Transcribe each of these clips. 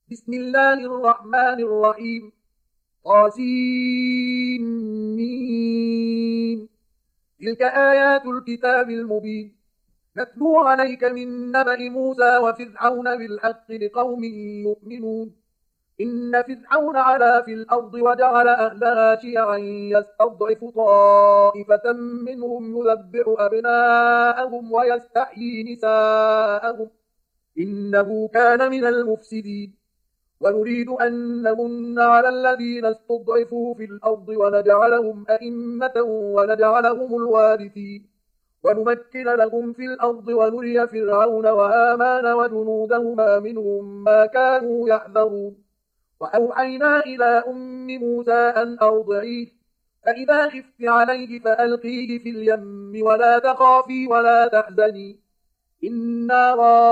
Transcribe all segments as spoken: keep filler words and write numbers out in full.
بسم الله الرحمن الرحيم. طاسين. تلك آيات الكتاب المبين نتلو عليك من نبأ موسى وفرعون بالحق لقوم يؤمنون. إن فرعون علا في الأرض وجعل أهلها شيعا يستضعف طائفة منهم يذبح أبناءهم ويستحيي نساءهم إنه كان من المفسدين. ونريد أن نمن على الذين استضعفوا في الأرض ونجعلهم أئمة ونجعلهم الوارثين ونمكن لهم في الأرض ونري فرعون وهامان وجنودهما منهم ما كانوا يحذرون. وأوحينا إلى أم موسى أن أرضعيه فإذا خفت عليه فألقيه في اليم ولا تخافي ولا تحزني إنا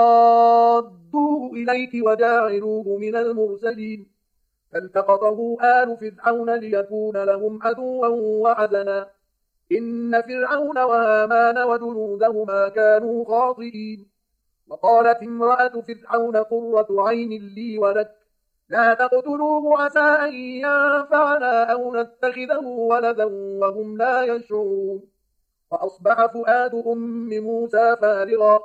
رادوه إليك وجاعلوه من المرسلين. فالتقطه آل فرعون ليكون لهم عدوا وحزنا إن فرعون وهامان وجنودهما كانوا خاطئين. وقالت امرأة فرعون قرة عين لي ولك لا تقتلوه عسى أن ينفعنا أو نتخذه ولدا وهم لا يشعرون. فأصبح فؤاد أم موسى فارغا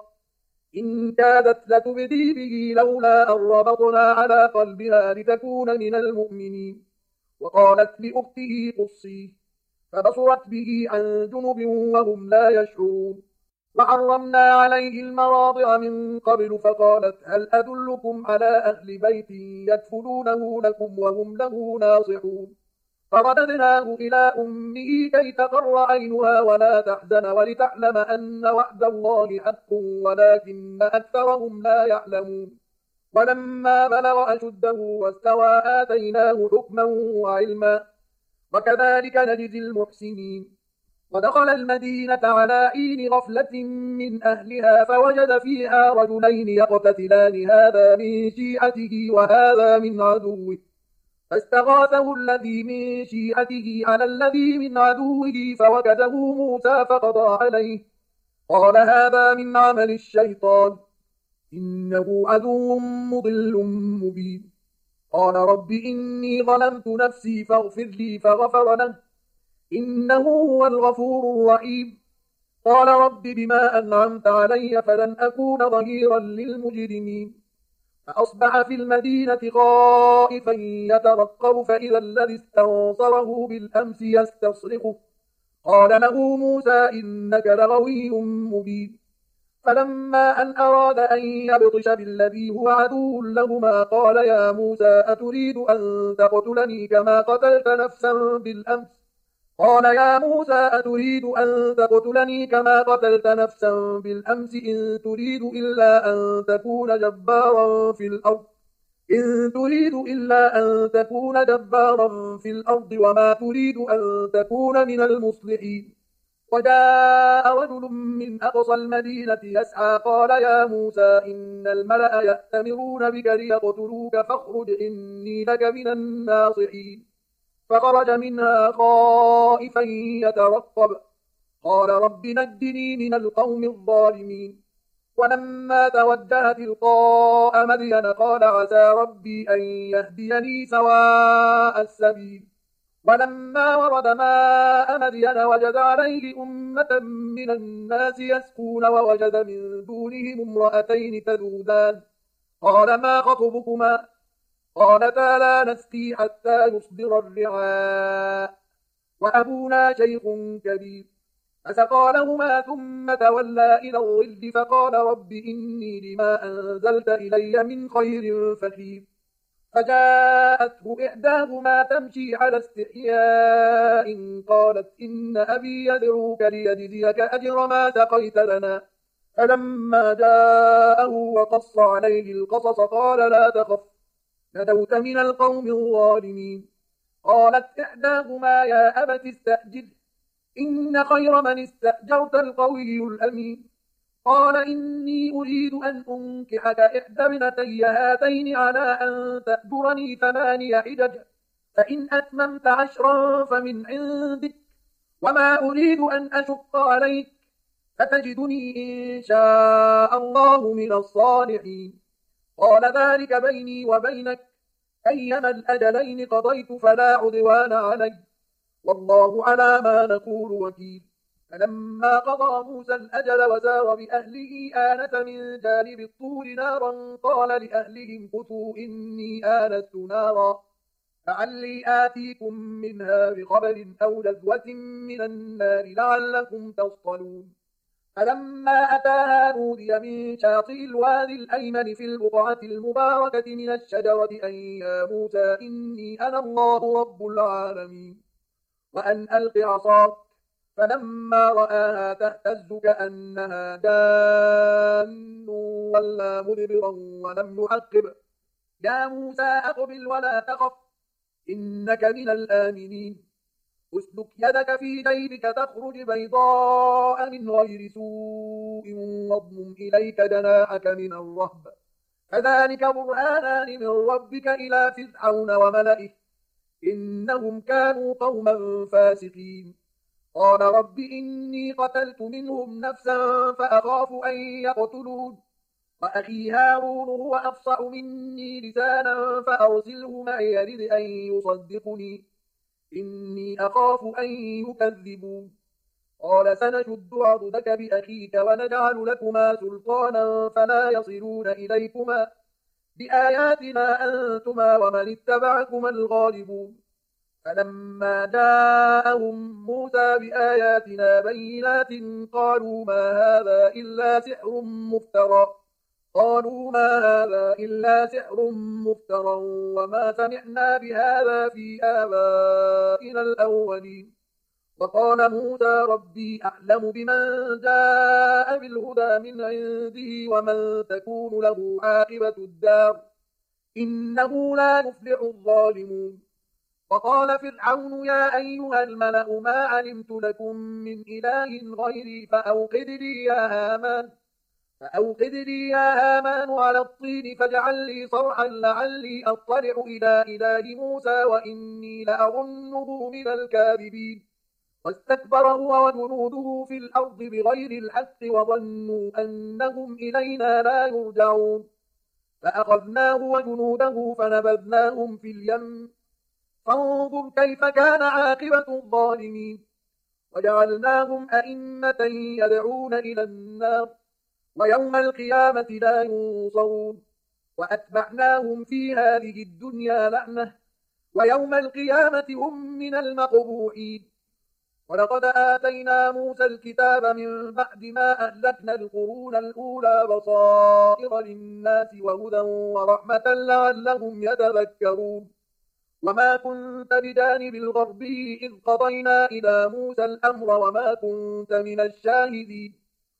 إن كادت لتبدي به لولا أن ربطنا على قلبها لتكون من المؤمنين. وقالت لأخته قصيه فبصرت به عن جنب وهم لا يشعرون. وحرمنا عليه المراضع من قبل فقالت هل أدلكم على أهل بيت يكفلونه لكم وهم له ناصحون. فرددناه إلى أمه كي تقر عينها ولا تحزن ولتعلم أن وعد الله حق ولكن أكثرهم لا يعلمون. ولما بلغ أشده واستوى آتيناه حكما وعلما وكذلك نجزي المحسنين. ودخل المدينة على حين غفلة من أهلها فوجد فيها رجلين يقتتلان هذا من شيعته وهذا من عدوه فاستغاثه الذي من شيعته على الذي من عدوه فوكده موسى فقضى عليه قال هذا من عمل الشيطان إنه عدو مضل مبين. قال رب إني ظلمت نفسي فاغفر لي فغفر له إنه هو الغفور الرحيم. قال رب بما أنعمت علي فلن أكون ظهيرا للمجرمين. فأصبح في المدينة خائفا يترقب فإذا الذي استنصره بالأمس يستصرخه قال له موسى إنك لغوي مبين. فلما أن أراد أن يبطش بالذي هو عدو لهما قال يا موسى أتريد أن تقتلني كما قتلت نفسا بالأمس قال يا موسى أتريد أن تقتلني كما قتلت نفسا بالأمس إن تريد إلا أن تكون جبارا في الأرض إن تريد إلا أن تكون جبارا في الأرض وما تريد أن تكون من المصلحين. وجاء رجل من أقصى المدينة يسعى قال يا موسى إن الملأ يأتمرون بك ليقتلوك فاخرج إني لك من الناصحين. فخرج منها خائفا يترقب قال رب نجني من القوم الظالمين. ولما توجه تلقاء مدين قال عسى ربي أن يهديني سواء السبيل. ولما ورد ماء مدين وجد عليه أمة من الناس يسقون ووجد من دونهم امرأتين تذودان قال ما خطبكما قالتا لا نسقي حتى يصدر الرعاء وأبونا شيخ كبير فسقى لهما ثم تولى إلى الظل فقال رب إني لما أنزلت إلي من خير فقير. فجاءته إحداهما تمشي على استحياء قالت إن أبي يدعوك ليجزيك أجر ما سقيت لنا. فلما جاءه وقص عليه القصص قال لا تخف نجوت من القوم الظالمين. قالت إحداهما يا أبت استأجر إن خير من استأجرت القوي الأمين. قال إني أريد أن أنكحك إحدى ابنتي هاتين على أن تأجرني ثماني حجج فإن أتممت عشرا فمن عندك وما أريد أن أشق عليك فتجدني إن شاء الله من الصالحين. قال ذلك بيني وبينك، أيما الأجلين قضيت فلا عدوان علي، والله على ما نقول وكيل. فلما قضى موسى الأجل وسار بأهله آنس من جانب الطور نارا قال لأهلهم كثوا إني آنست نارا لعلي آتيكم منها بخبر أو جذوة من النار لعلكم تصطلون. فلما أتاها نودي من شاطئ الوادي الأيمن في البقعة المباركة من الشجرة أن يا موسى إني أنا الله رب العالمين وأن ألق عصاك، فلما رآها تهتز كأنها جان ولا مدبرا ولم يعقب، يا موسى أقبل ولا تخف إنك من الآمنين، اسلك يدك في جيبك تخرج بيضاء من غير سوء واضمم إليك جناحك من الرهب، فذلك برهانان من ربك إلى فرعون وملئه إنهم كانوا قوما فاسقين. قال رب إني قتلت منهم نفسا فأخاف أن يقتلون، وأخي هارون هو أفصح مني لسانا فأرسله معي يرد أن يصدقني إني أخاف أن يكذبون. قال سنشد عضدك بأخيك ونجعل لكما سلطانا فلا يصلون إليكما بآياتنا أنتما ومن اتبعكما الغالبون. فلما جاءهم موسى بآياتنا بينات قالوا ما هذا إلا سحر مفترى قالوا ما هذا إلا سحر مفترى وما سمعنا بهذا في آبائنا الأولين. وقال موسى ربي أعلم بمن جاء بالهدى من عنده ومن تكون له عاقبة الدار إنه لا يفلح الظالمون. وقال فرعون يا أيها الملأ ما علمت لكم من إله غيري فأوقد لي يا هامان فأوقد لي يا هامان على الطين فاجعل لي صرحا لعلي أطلع إلى إله موسى وإني لأظنه من الكاذبين. واستكبر هو وجنوده في الأرض بغير الحق وظنوا أنهم إلينا لا يرجعون، فأخذناه وجنوده فنبذناهم في اليم فانظر كيف كان عاقبة الظالمين. وجعلناهم أئمة يدعون إلى النار ويوم القيامة لا ينصرون، وأتبعناهم في هذه الدنيا لعنة ويوم القيامة هم من المقبوحين. ولقد آتينا موسى الكتاب من بعد ما أهلكنا القرون الأولى بصائر للناس وهدى ورحمة لعلهم يتذكرون. وما كنت بجانب الغربي إذ قضينا إلى موسى الأمر وما كنت من الشاهدين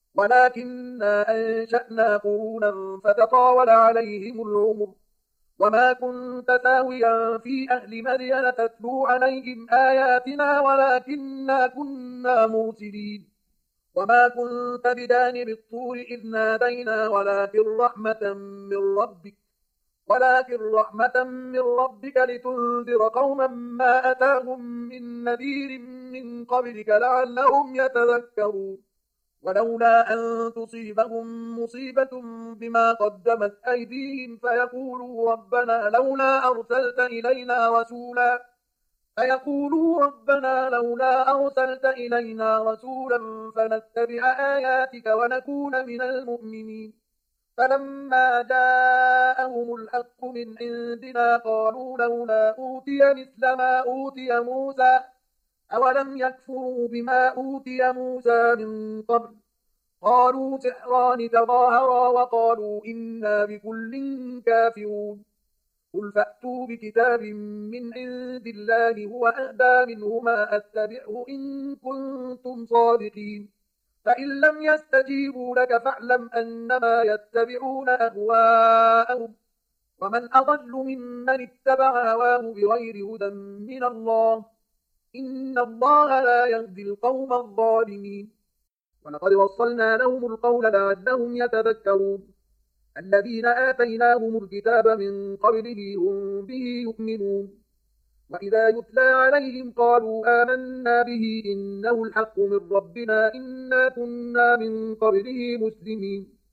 ولكننا أنشأنا قرونا فتطاول عليهم العمر وما كنت ساويا في أهل مدين تتلو عليهم آياتنا ولكننا كنا مرسلين. وما كنت بجانب الطور إذ نادينا ولكن رحمة من ربك ولكن رحمة من ربك لتنذر قوما ما أتاهم من نذير من قبلك لعلهم يتذكرون. ولولا أن تصيبهم مصيبة بما قدمت أيديهم فيقولوا ربنا لولا أرسلت إلينا رسولا فيقولوا ربنا لولا أرسلت إلينا رسولا فنتبع آياتك ونكون من المؤمنين. فلما جاءهم الحق من عندنا قالوا لولا أوتي مثل ما أوتي موسى أولم يكفروا بما أوتي موسى من قبل قالوا سحران تظاهرا وقالوا إنا بكل كافرون. قل فأتوا بكتاب من عند الله هو أهدى منهما أتبعه إن كنتم صادقين فإن لم يستجيبوا لك فاعلم أنما يتبعون أهواءهم ومن أضل ممن اتبع هواه بغير هدى من الله إن الله لا يهدي القوم الظالمين. ولقد وصلنا لهم القول لعلهم يتذكرون. الذين آتيناهم الكتاب من قبله هم به يؤمنون وإذا يتلى عليهم قالوا آمنا به إنه الحق من ربنا إنا كنا من قبله مسلمين.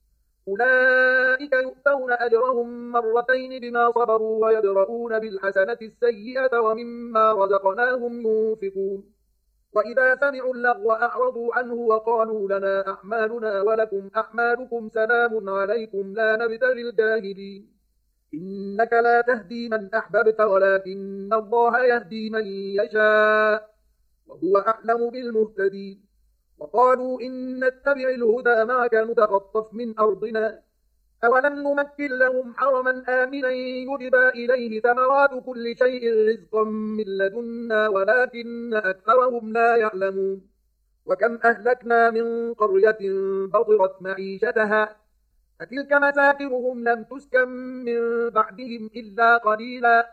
أولئك يؤتون أجرهم مرتين بما صبروا ويدرؤون بالحسنة السيئة ومما رزقناهم ينفقون وإذا سمعوا اللغو أعرضوا عنه وقالوا لنا أعمالنا ولكم أعمالكم سلام عليكم لا نبتغي الجاهلين إنك لا تهدي من أحببت ولكن الله يهدي من يشاء وهو أعلم بالمهتدين وقالوا إن نتبع الهدى معك نتخطف من أرضنا أولم نمكن لهم حرما آمنا يجبى إليه ثمرات كل شيء رزقا من لدنا ولكن أكثرهم لا يعلمون وكم أهلكنا من قرية بطرت معيشتها فتلك مساكنهم لم تسكن من بعدهم إلا قليلا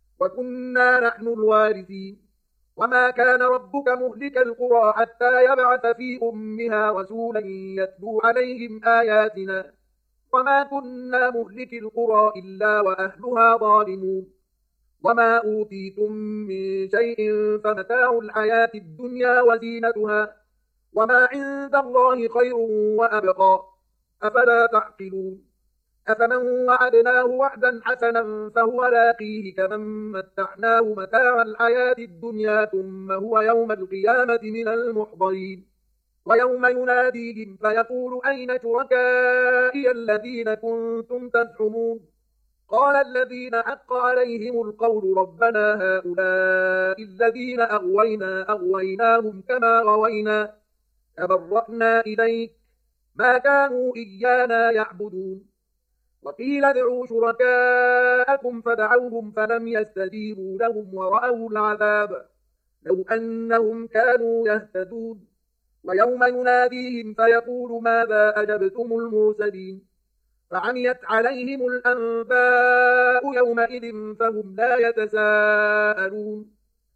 وكنا نحن الوارثين وما كان ربك مهلك القرى حتى يبعث في أمها رسولا يتلو عليهم آياتنا وما كنا مهلك القرى إلا وأهلها ظالمون وما أوتيتم من شيء فمتاع الحياة الدنيا وزينتها وما عند الله خير وأبقى أفلا تعقلون أفمن وعدناه وعدا حسنا فهو لاقيه كمن متعناه متاع الحياة الدنيا ثم هو يوم القيامة من المحضرين ويوم يناديهم فيقول أين شركائي الذين كنتم تزعمون قال الذين حق عليهم القول ربنا هؤلاء الذين أغوينا أغويناهم كما غوينا تبرأنا إليك ما كانوا إيانا يعبدون وقيل ادعوا شركاءكم فدعوهم فلم يستجيبوا لهم ورأوا العذاب لو أنهم كانوا يهتدون ويوم يناديهم فيقول ماذا أجبتم المرسلين فعميت عليهم الأنباء يومئذ فهم لا يتساءلون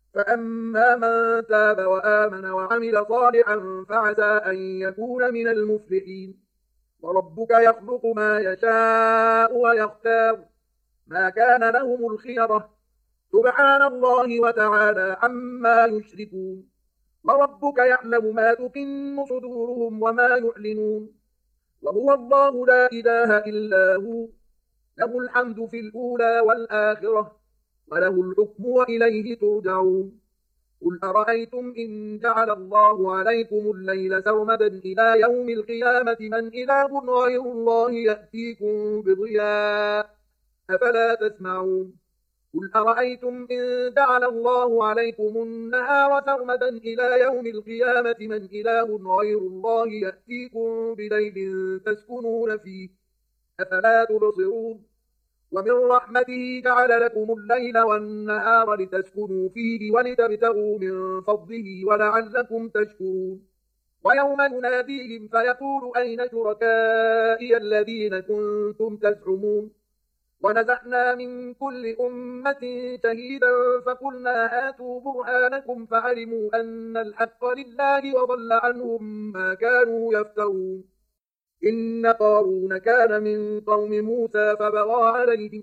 فأما من تاب وآمن وعمل صالحا فعسى أن يكون من المفلحين وربك يخلق ما يشاء ويختار ما كان لهم الخيرة سبحان الله وتعالى عما يشركون وربك يعلم ما تكن صدورهم وما يعلنون وهو الله لا إله إلا هو له الحمد في الأولى والآخرة وله الحكم وإليه ترجعون قل أرأيتم إن جعل الله عليكم الليل سرمدا إلى يوم القيامة من إله غير الله يأتيكم بضياء أفلا تسمعون قل أرأيتم إن جعل الله عليكم النهار سرمدا إلى يوم القيامة من إله غير الله يأتيكم بليل تسكنون فيه أفلا تبصرون ومن رحمته جعل لكم الليل والنهار لتسكنوا فيه ولتبتغوا من فضله ولعلكم تشكرون ويوم يناديهم فيقول أين شركائي الذين كنتم تزعمون ونزعنا من كل أمة شهيدا فقلنا هاتوا برهانكم فعلموا أن الحق لله وضل عنهم ما كانوا يفترون إن قارون كان من قوم موسى فبغى عليهم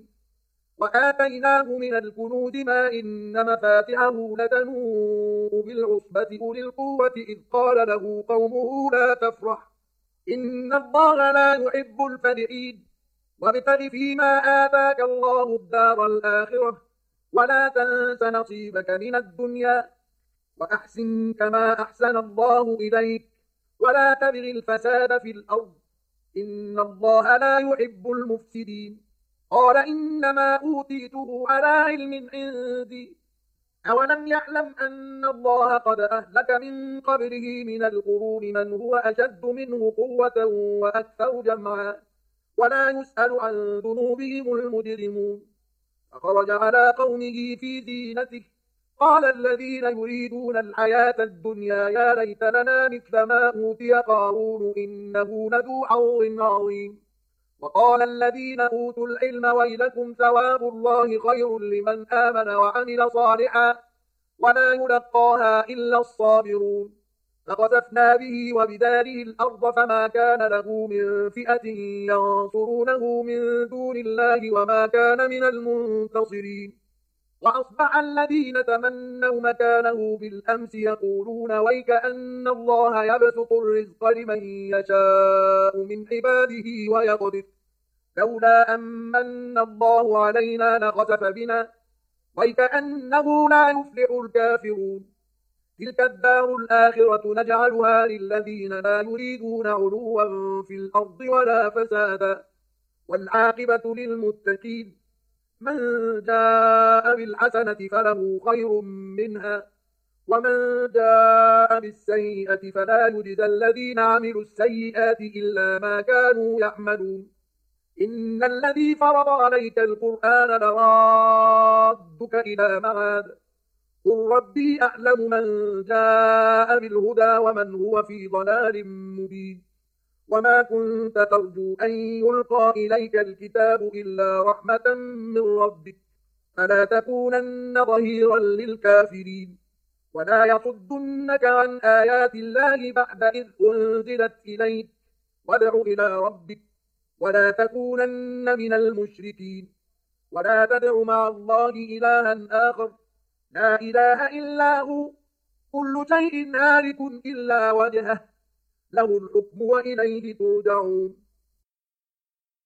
وآتيناه من الكنوز ما إن مفاتحه لتنوء بالعصبة أولي القوة إذ قال له قومه لا تفرح إن الله لا يحب الفرحين وابتغ فيما آتاك الله الدار الآخرة ولا تنس نصيبك من الدنيا وأحسن كما أحسن الله إليك ولا تبغ الفساد في الأرض إن الله لا يحب المفسدين قال إنما أوتيته على علم عندي أولم يعلم أن الله قد أهلك من قبله من القرون من هو أشد منه قوة وأكثر جمعا ولا يسأل عن ذنوبهم المجرمون فخرج على قومه في زينته قال الذين يريدون الحياة الدنيا يا ليت لنا مثل ما أوتي قارون إنه لذو حظ عظيم وقال الذين أوتوا العلم ويلكم ثواب الله خير لمن آمن وعمل صالحا ولا يلقاها إلا الصابرون فخسفنا به وبداره الأرض فما كان له من فئة ينصرونه من دون الله وما كان من المنتصرين وأصبح الذين تمنوا مكانه بالأمس يقولون ويكأن الله يبسط الرزق لمن يشاء من عباده ويقدر لولا أمن الله علينا لخسف بنا ويكأنه لا يفلح الكافرون تلك الدار الآخرة نجعلها للذين لا يريدون علوا في الأرض ولا فسادا والعاقبة للمتقين من جاء بالحسنة فله خير منها ومن جاء بالسيئة فلا يجزى الذين عملوا السيئات إلا ما كانوا يعملون إن الذي فرض عليك القرآن لرادك إلى معاد قل ربي أعلم من جاء بالهدى ومن هو في ضلال مبين وما كنت ترجو أن يلقى إليك الكتاب إلا رحمة من ربك فلا تكونن ظهيرا للكافرين ولا يصدنك عن آيات الله بعد إذ أنزلت إليك وادع إلى ربك ولا تكونن من المشركين ولا تدع مع الله إلها آخر لا إله إلا هو كل شيء هالك إلا وجهه له الحكم وإليه ترجعون